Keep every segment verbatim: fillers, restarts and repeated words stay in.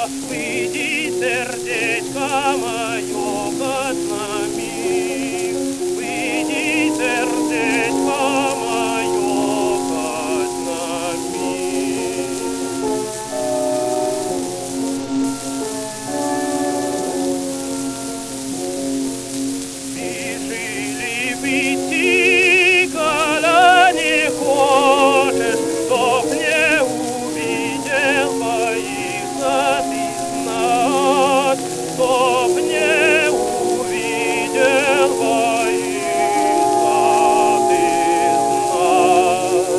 выйди, сердечко мое, хоть на миг. Выйди, сердечко мое, хоть на миг. Спешили выйти, коля не хочешь, чтоб не увидел твоих знат, чтоб не увидел твоих знат.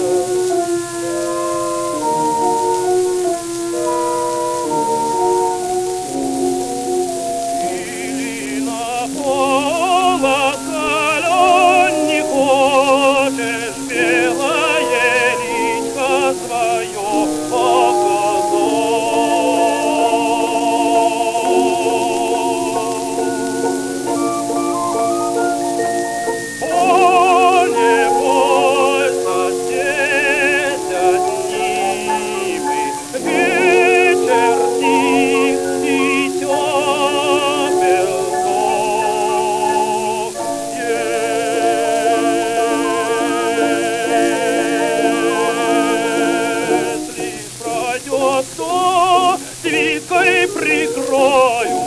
Или на холод кален не хочешь, белое личко свое показать. О, не бойся, здесь одни мы, вечер тих и тепел зов. Если пройдет, то свиткой прикрою